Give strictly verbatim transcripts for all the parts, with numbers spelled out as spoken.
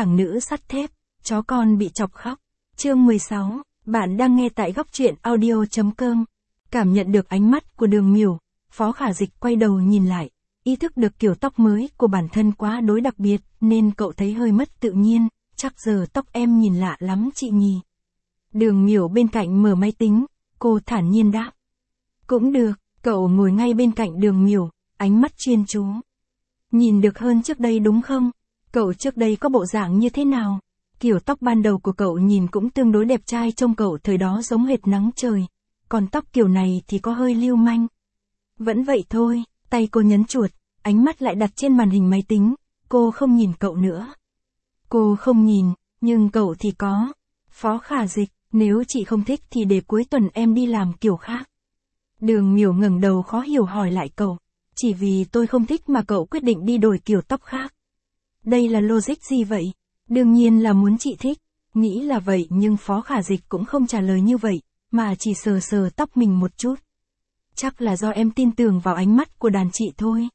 thằng nữ sắt thép, chó con bị chọc khóc. Chương mười sáu, bạn đang nghe tại góc truyện audio chấm com. Cảm nhận được ánh mắt của Đường Miểu, Phó Khả Dịch quay đầu nhìn lại, ý thức được kiểu tóc mới của bản thân quá đối đặc biệt, nên cậu thấy hơi mất tự nhiên, chắc giờ tóc em nhìn lạ lắm chị nhỉ. Đường Miểu bên cạnh mở máy tính, cô thản nhiên đáp. Cũng được, cậu ngồi ngay bên cạnh Đường Miểu, ánh mắt chuyên chú. Nhìn được hơn trước đây đúng không? Cậu trước đây có bộ dạng như thế nào? Kiểu tóc ban đầu của cậu nhìn cũng tương đối đẹp trai, trông cậu thời đó giống hệt nắng trời. Còn tóc kiểu này thì có hơi lưu manh. Vẫn vậy thôi, tay cô nhấn chuột, ánh mắt lại đặt trên màn hình máy tính. Cô không nhìn cậu nữa. Cô không nhìn, nhưng cậu thì có. Phó Khả Dịch, nếu chị không thích thì để cuối tuần em đi làm kiểu khác. Đường Miểu ngẩng đầu khó hiểu hỏi lại cậu. Chỉ vì tôi không thích mà cậu quyết định đi đổi kiểu tóc khác. Đây là logic gì vậy? Đương nhiên là muốn chị thích. Nghĩ là vậy nhưng Phó Khả Dịch cũng không trả lời như vậy, mà chỉ sờ sờ tóc mình một chút. Chắc là do em tin tưởng vào ánh mắt của đàn chị thôi.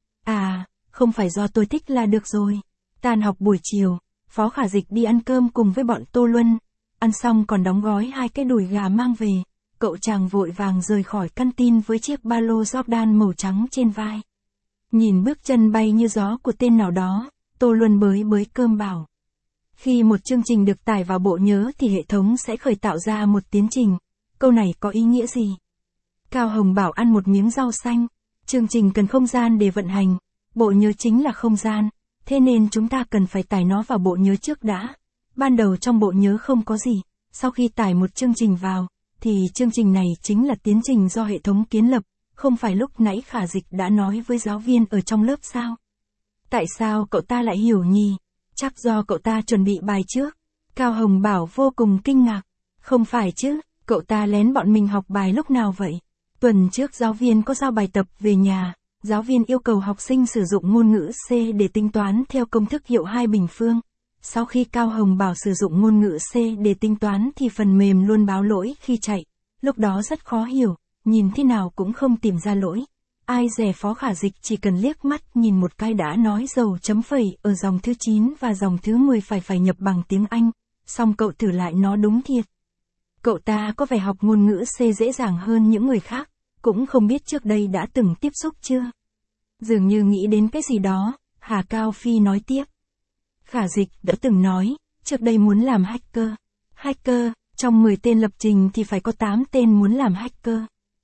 À, không phải do tôi thích là được rồi. Tan học buổi chiều, Phó Khả Dịch đi ăn cơm cùng với bọn Tô Luân. Ăn xong còn đóng gói hai cái đùi gà mang về. Cậu chàng vội vàng rời khỏi căn tin với chiếc ba lô Jordan màu trắng trên vai. Nhìn bước chân bay như gió của tên nào đó, Tô Luân bới bới cơm bảo. Khi một chương trình được tải vào bộ nhớ thì hệ thống sẽ khởi tạo ra một tiến trình. Câu này có ý nghĩa gì? Cao Hồng bảo ăn một miếng rau xanh. Chương trình cần không gian để vận hành. Bộ nhớ chính là không gian. Thế nên chúng ta cần phải tải nó vào bộ nhớ trước đã. Ban đầu trong bộ nhớ không có gì. Sau khi tải một chương trình vào, thì chương trình này chính là tiến trình do hệ thống kiến lập. Không phải lúc nãy Khả Dịch đã nói với giáo viên ở trong lớp sao? Tại sao cậu ta lại hiểu nhỉ? Chắc do cậu ta chuẩn bị bài trước. Cao Hồng bảo vô cùng kinh ngạc. Không phải chứ, cậu ta lén bọn mình học bài lúc nào vậy? Tuần trước giáo viên có giao bài tập về nhà. Giáo viên yêu cầu học sinh sử dụng ngôn ngữ C để tính toán theo công thức hiệu hai bình phương. Sau khi Cao Hồng bảo sử dụng ngôn ngữ C để tính toán thì phần mềm luôn báo lỗi khi chạy. Lúc đó rất khó hiểu, nhìn thế nào cũng không tìm ra lỗi. Ai dè Phó Khả Dịch chỉ cần liếc mắt nhìn một cái đã nói dấu chấm phẩy ở dòng thứ chín và dòng thứ mười phải phải nhập bằng tiếng Anh. Xong cậu thử lại nó đúng thiệt. Cậu ta có vẻ học ngôn ngữ C dễ dàng hơn những người khác, cũng không biết trước đây đã từng tiếp xúc chưa. Dường như nghĩ đến cái gì đó, Hà Cao Phi nói tiếp. Khả Dịch đã từng nói, trước đây muốn làm hacker. Hacker, trong mười tên lập trình thì phải có tám tên muốn làm hacker.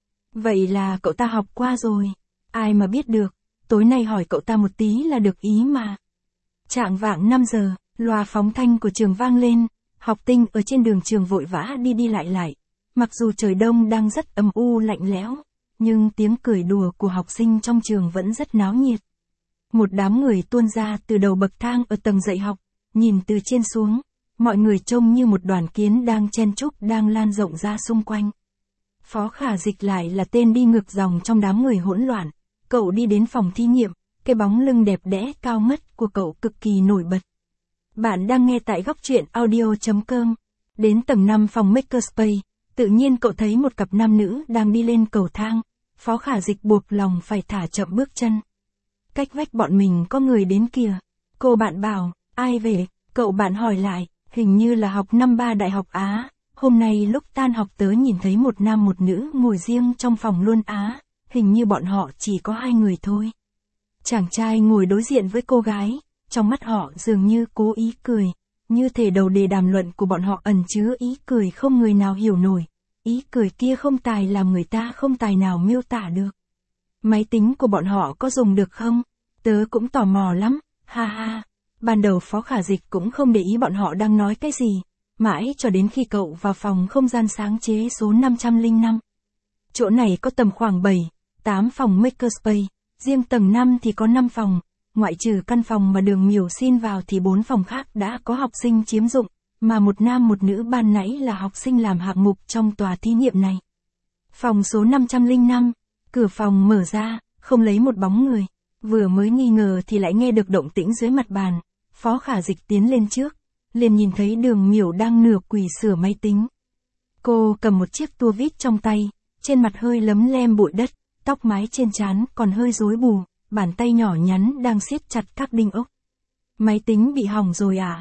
Vậy là cậu ta học qua rồi. Ai mà biết được, tối nay hỏi cậu ta một tí là được ý mà. Chạng vạng năm giờ, loa phóng thanh của trường vang lên, học tinh ở trên đường trường vội vã đi đi lại lại. Mặc dù trời đông đang rất âm u lạnh lẽo, nhưng tiếng cười đùa của học sinh trong trường vẫn rất náo nhiệt. Một đám người tuôn ra từ đầu bậc thang ở tầng dạy học, nhìn từ trên xuống, mọi người trông như một đoàn kiến đang chen chúc đang lan rộng ra xung quanh. Phó Khả Dịch lại là tên đi ngược dòng trong đám người hỗn loạn. Cậu đi đến phòng thí nghiệm, cái bóng lưng đẹp đẽ cao ngất của cậu cực kỳ nổi bật. Bạn đang nghe tại góc truyện audio chấm com. Đến tầng năm phòng Makerspace, tự nhiên cậu thấy một cặp nam nữ đang đi lên cầu thang. Phó Khả Dịch buộc lòng phải thả chậm bước chân. Cách vách bọn mình có người đến kìa. Cô bạn bảo, ai về? Cậu bạn hỏi lại, hình như là học năm ba Đại học Á. Hôm nay lúc tan học tớ nhìn thấy một nam một nữ ngồi riêng trong phòng luôn á. Hình như bọn họ chỉ có hai người thôi. Chàng trai ngồi đối diện với cô gái, trong mắt họ dường như cố ý cười. Như thể đầu đề đàm luận của bọn họ ẩn chứa ý cười không người nào hiểu nổi. Ý cười kia không tài làm người ta không tài nào miêu tả được. Máy tính của bọn họ có dùng được không? Tớ cũng tò mò lắm, ha ha. Ban đầu Phó Khả Dịch cũng không để ý bọn họ đang nói cái gì. Mãi cho đến khi cậu vào phòng không gian sáng chế số năm trăm lẻ năm. Chỗ này có tầm khoảng bảy, tám phòng Makerspace, riêng tầng năm thì có năm phòng, ngoại trừ căn phòng mà Đường Miểu xin vào thì bốn phòng khác đã có học sinh chiếm dụng, mà một nam một nữ ban nãy là học sinh làm hạng mục trong tòa thí nghiệm này. Phòng số năm trăm lẻ năm, cửa phòng mở ra, không lấy một bóng người, vừa mới nghi ngờ thì lại nghe được động tĩnh dưới mặt bàn. Phó Khả Dịch tiến lên trước, liền nhìn thấy Đường Miểu đang nửa quỳ sửa máy tính. Cô cầm một chiếc tua vít trong tay, trên mặt hơi lấm lem bụi đất, tóc mái trên trán còn hơi rối bù, bàn tay nhỏ nhắn đang siết chặt các đinh ốc. Máy tính bị hỏng rồi à?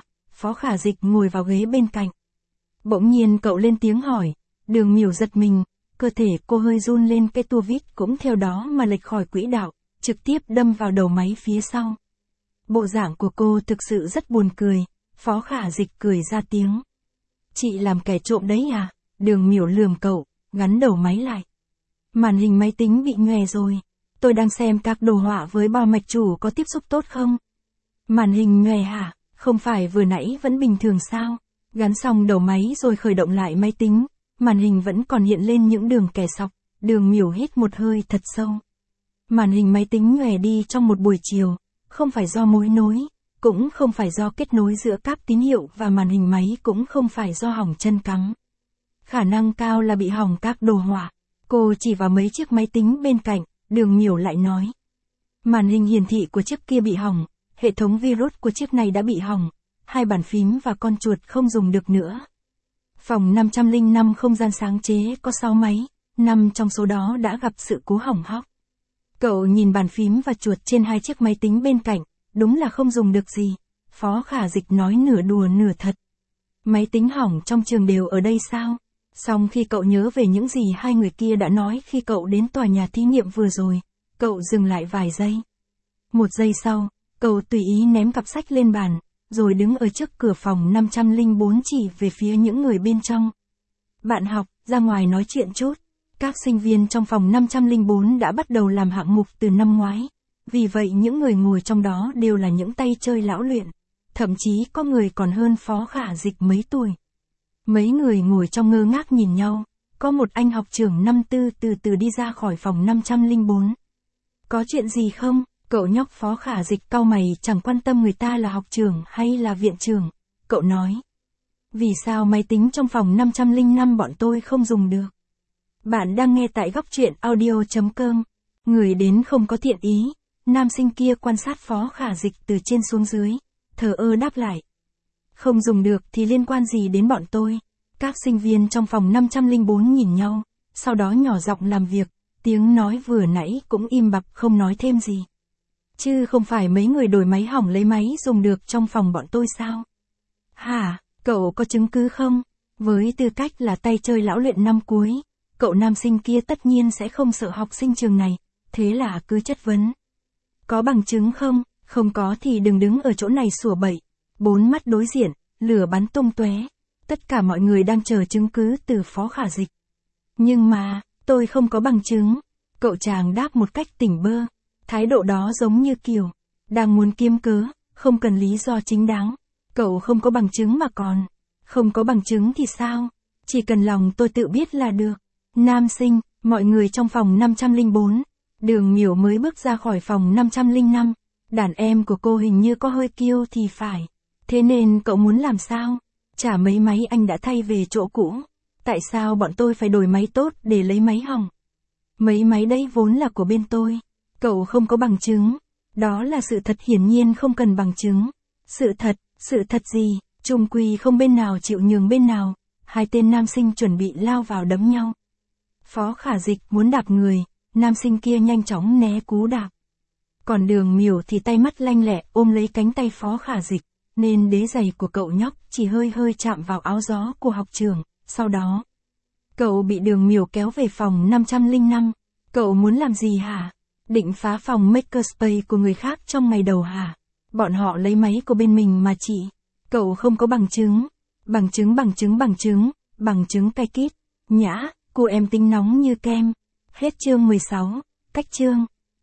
Phó Khả Dịch ngồi vào ghế bên cạnh. Bỗng nhiên cậu lên tiếng hỏi, Đường Miểu giật mình, cơ thể cô hơi run lên, cái tua vít cũng theo đó mà lệch khỏi quỹ đạo, trực tiếp đâm vào đầu máy phía sau. Bộ dạng của cô thực sự rất buồn cười, Phó Khả Dịch cười ra tiếng. Chị làm kẻ trộm đấy à? Đường Miểu lườm cậu, gắn đầu máy lại. Màn hình máy tính bị nhòe rồi. Tôi đang xem các đồ họa với bao mạch chủ có tiếp xúc tốt không? Màn hình nhòe hả? Không phải vừa nãy vẫn bình thường sao? Gắn xong đầu máy rồi khởi động lại máy tính, màn hình vẫn còn hiện lên những đường kẻ sọc. Đường Miểu hít một hơi thật sâu. Màn hình máy tính nhòe đi trong một buổi chiều, không phải do mối nối, cũng không phải do kết nối giữa cáp tín hiệu và màn hình máy, cũng không phải do hỏng chân cắm. Khả năng cao là bị hỏng các đồ họa. Cô chỉ vào mấy chiếc máy tính bên cạnh, Đường Miểu lại nói. Màn hình hiển thị của chiếc kia bị hỏng, hệ thống virus của chiếc này đã bị hỏng, hai bàn phím và con chuột không dùng được nữa. Phòng năm trăm lẻ năm không gian sáng chế có sáu máy, năm trong số đó đã gặp sự cố hỏng hóc. Cậu nhìn bàn phím và chuột trên hai chiếc máy tính bên cạnh, đúng là không dùng được gì. Phó Khả Dịch nói nửa đùa nửa thật. Máy tính hỏng trong trường đều ở đây sao? Xong khi cậu nhớ về những gì hai người kia đã nói khi cậu đến tòa nhà thí nghiệm vừa rồi, cậu dừng lại vài giây. Một giây sau, cậu tùy ý ném cặp sách lên bàn, rồi đứng ở trước cửa phòng năm trăm lẻ bốn chỉ về phía những người bên trong. Bạn học, ra ngoài nói chuyện chút. Các sinh viên trong phòng năm trăm lẻ bốn đã bắt đầu làm hạng mục từ năm ngoái. Vì vậy những người ngồi trong đó đều là những tay chơi lão luyện. Thậm chí có người còn hơn Phó Khả Dịch mấy tuổi. Mấy người ngồi trong ngơ ngác nhìn nhau. Có một anh học trưởng năm tư từ từ đi ra khỏi phòng năm trăm lẻ bốn. Có chuyện gì không? Cậu nhóc Phó Khả Dịch cau mày, chẳng quan tâm người ta là học trưởng hay là viện trưởng. Cậu nói. Vì sao máy tính trong phòng năm trăm lẻ năm bọn tôi không dùng được? Bạn đang nghe tại góc truyện audio chấm com. Người đến không có thiện ý. Nam sinh kia quan sát Phó Khả Dịch từ trên xuống dưới. Thờ ơ đáp lại. Không dùng được thì liên quan gì đến bọn tôi? Các sinh viên trong phòng năm trăm lẻ bốn nhìn nhau. Sau đó nhỏ giọng làm việc. Tiếng nói vừa nãy cũng im bặt không nói thêm gì. Chứ không phải mấy người đổi máy hỏng lấy máy dùng được trong phòng bọn tôi sao? Hả, cậu có chứng cứ không? Với tư cách là tay chơi lão luyện năm cuối, cậu nam sinh kia tất nhiên sẽ không sợ học sinh trường này, thế là cứ chất vấn. Có bằng chứng không? Không có thì đừng đứng ở chỗ này sủa bậy. Bốn mắt đối diện, lửa bắn tung tóe. Tất cả mọi người đang chờ chứng cứ từ Phó Khả Dịch. Nhưng mà, tôi không có bằng chứng. Cậu chàng đáp một cách tỉnh bơ. Thái độ đó giống như kiểu, đang muốn kiếm cớ, không cần lý do chính đáng. Cậu không có bằng chứng mà còn. Không có bằng chứng thì sao? Chỉ cần lòng tôi tự biết là được. Nam sinh, mọi người trong phòng năm trăm lẻ bốn. Đường Miểu mới bước ra khỏi phòng năm trăm lẻ năm. Đàn em của cô hình như có hơi kiêu thì phải. Thế nên cậu muốn làm sao? Trả mấy máy anh đã thay về chỗ cũ. Tại sao bọn tôi phải đổi máy tốt để lấy máy hỏng? Mấy máy đấy vốn là của bên tôi. Cậu không có bằng chứng. Đó là sự thật, hiển nhiên không cần bằng chứng. Sự thật, sự thật gì? Chung quy không bên nào chịu nhường bên nào. Hai tên nam sinh chuẩn bị lao vào đấm nhau. Phó Khả Dịch muốn đạp người, nam sinh kia nhanh chóng né cú đạp. Còn Đường Miểu thì tay mắt lanh lẹ ôm lấy cánh tay Phó Khả Dịch, nên đế giày của cậu nhóc chỉ hơi hơi chạm vào áo gió của học trưởng. Sau đó, cậu bị Đường Miểu kéo về phòng năm trăm lẻ năm. Cậu muốn làm gì hả? Định phá phòng makerspace của người khác trong ngày đầu hả? Bọn họ lấy máy của bên mình mà chị. Cậu không có bằng chứng. Bằng chứng bằng chứng bằng chứng, bằng chứng cay kít. Nhã, cô em tính nóng như kem. Hết chương mười sáu, cách chương.